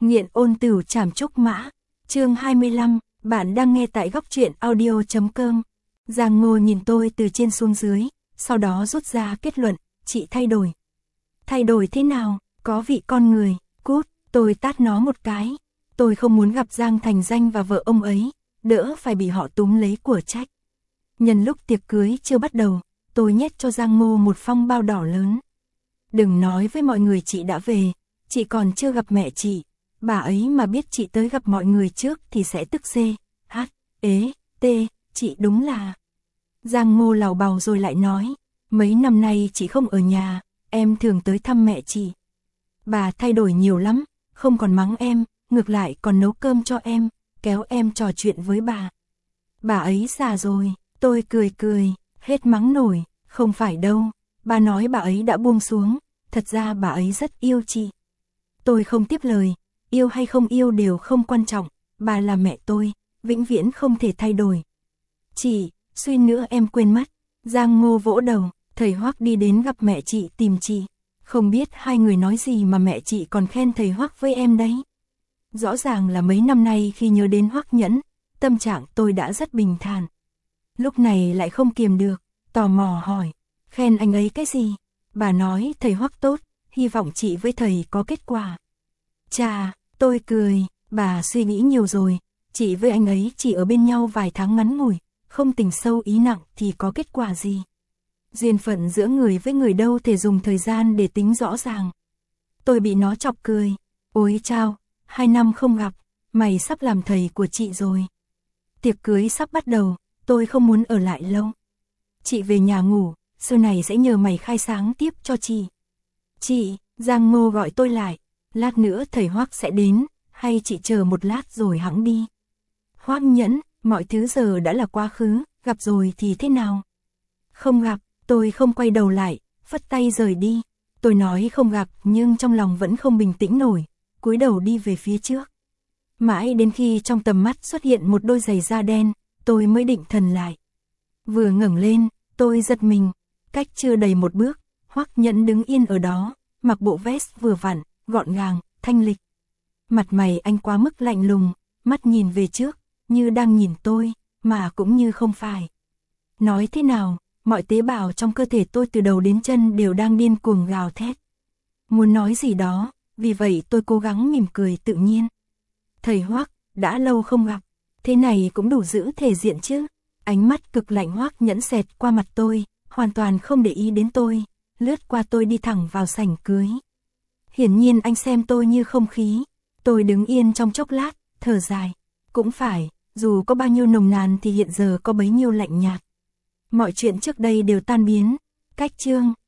Nghiện ôn tửu trảm trúc mã, chương 25, bạn đang nghe tại góc truyện audio.com. Giang Ngô nhìn tôi từ trên xuống dưới, sau đó rút ra kết luận, chị thay đổi. Thay đổi thế nào, có vị con người, cút, tôi tát nó một cái. Tôi không muốn gặp Giang Thành Danh và vợ ông ấy, đỡ phải bị họ túm lấy của trách. Nhân lúc tiệc cưới chưa bắt đầu, tôi nhét cho Giang Ngô một phong bao đỏ lớn. Đừng nói với mọi người chị đã về, chị còn chưa gặp mẹ chị. Bà ấy mà biết chị tới gặp mọi người trước thì sẽ tức xê, hát, ế, tê, chị đúng là... Giang Ngô lào bào rồi lại nói, mấy năm nay chị không ở nhà, em thường tới thăm mẹ chị. Bà thay đổi nhiều lắm, không còn mắng em, ngược lại còn nấu cơm cho em, kéo em trò chuyện với bà. Bà ấy già rồi, tôi cười, hết mắng nổi, không phải đâu, bà nói bà ấy đã buông xuống, thật ra bà ấy rất yêu chị. Tôi không tiếp lời, yêu hay không yêu đều không quan trọng, bà là mẹ tôi, vĩnh viễn không thể thay đổi. Chị, suy nữa em quên mất, Giang Ngô vỗ đầu, thầy Hoắc đi đến gặp mẹ chị tìm chị. Không biết hai người nói gì mà mẹ chị còn khen thầy Hoắc với em đấy. Rõ ràng là mấy năm nay khi nhớ đến Hoắc Nhẫn, tâm trạng tôi đã rất bình thản. Lúc này lại không kiềm được, tò mò hỏi, khen anh ấy cái gì? Bà nói thầy Hoắc tốt, hy vọng chị với thầy có kết quả. Chà, tôi cười, bà suy nghĩ nhiều rồi, chị với anh ấy chỉ ở bên nhau vài tháng ngắn ngủi, không tình sâu ý nặng thì có kết quả gì. Duyên phận giữa người với người đâu thể dùng thời gian để tính rõ ràng. Tôi bị nó chọc cười, ôi chao, 2 năm không gặp, mày sắp làm thầy của chị rồi. Tiệc cưới sắp bắt đầu, tôi không muốn ở lại lâu. Chị về nhà ngủ, sau này sẽ nhờ mày khai sáng tiếp cho chị. Chị, Giang Ngô gọi tôi lại, lát nữa thầy Hoắc sẽ đến, hay chị chờ một lát rồi hẵng đi. Hoắc Nhẫn, mọi thứ giờ đã là quá khứ, gặp rồi thì thế nào? Không gặp, tôi không quay đầu lại, phất tay rời đi. Tôi nói không gặp nhưng trong lòng vẫn không bình tĩnh nổi, cúi đầu đi về phía trước. Mãi đến khi trong tầm mắt xuất hiện một đôi giày da đen, tôi mới định thần lại. Vừa ngẩng lên, tôi giật mình, cách chưa đầy một bước, Hoắc Nhẫn đứng yên ở đó, mặc bộ vest vừa vặn, gọn gàng, thanh lịch. Mặt mày anh quá mức lạnh lùng, mắt nhìn về trước, như đang nhìn tôi, mà cũng như không phải. Nói thế nào, mọi tế bào trong cơ thể tôi từ đầu đến chân đều đang điên cuồng gào thét. Muốn nói gì đó, vì vậy tôi cố gắng mỉm cười tự nhiên. Thầy Hoắc, đã lâu không gặp, thế này cũng đủ giữ thể diện chứ. Ánh mắt cực lạnh Hoắc Nhẫn xẹt qua mặt tôi, hoàn toàn không để ý đến tôi, lướt qua tôi đi thẳng vào sảnh cưới. Hiển nhiên anh xem tôi như không khí. Tôi đứng yên trong chốc lát, thở dài. Cũng phải, dù có bao nhiêu nồng nàn thì hiện giờ có bấy nhiêu lạnh nhạt. Mọi chuyện trước đây đều tan biến. Cách chương